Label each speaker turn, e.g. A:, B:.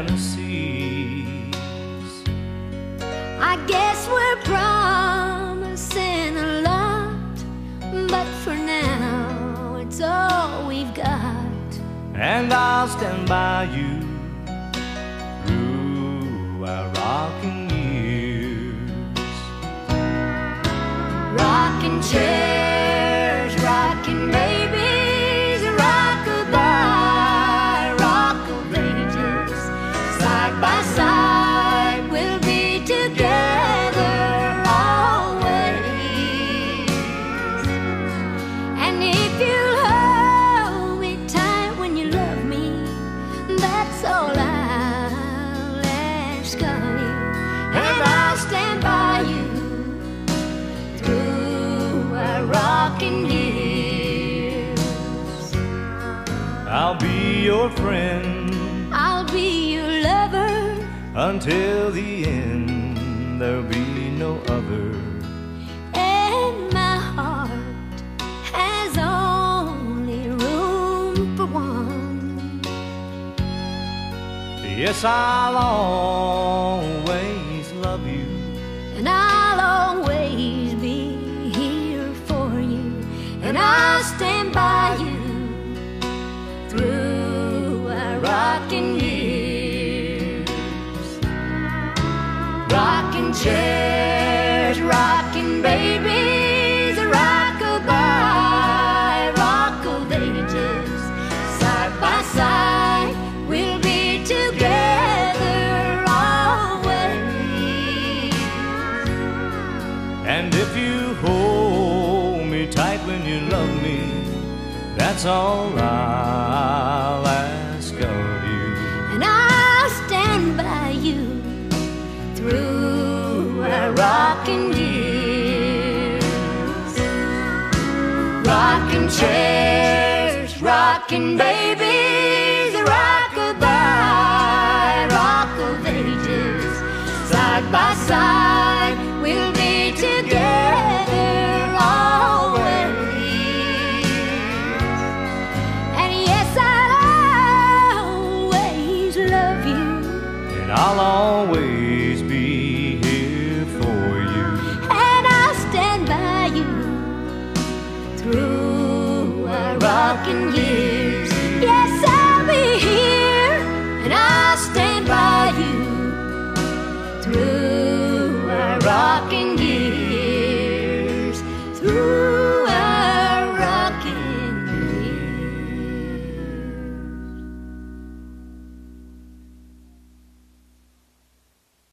A: fantasies.
B: I guess we're promising a lot, but for now it's all we've got.
A: And I'll stand by you through our rocking years.
B: Rocking chairs, rocking babies, rock-a-bye, rock of ages. Side by side we'll be together always. And if you'll hold me tight when you love me, that's all I'll ask of you. And I'll stand by you through our rocking years.
A: I'll be your friend,
B: I'll be your lover,
A: until the end there'll be no other.
B: and my heart has only room for one.
A: Yes, I'll always love you,
B: And I'll always be here for you. And I'll stand by you through our rocking years. Rocking chairs, rocking babies, rock-a-bye, rock of ages. Side by side we'll be together always.
A: and if you hold me tight when you love me, that's all I'll ask of you.
B: And I'll stand by you through our rocking years. Rocking chairs, rocking babies, rock-a-bye, rock of ages. Side by side we'll be together always. And yes, I'll always love you,
A: And I'll always be here for you.
B: and I'll stand by you through our rocking years.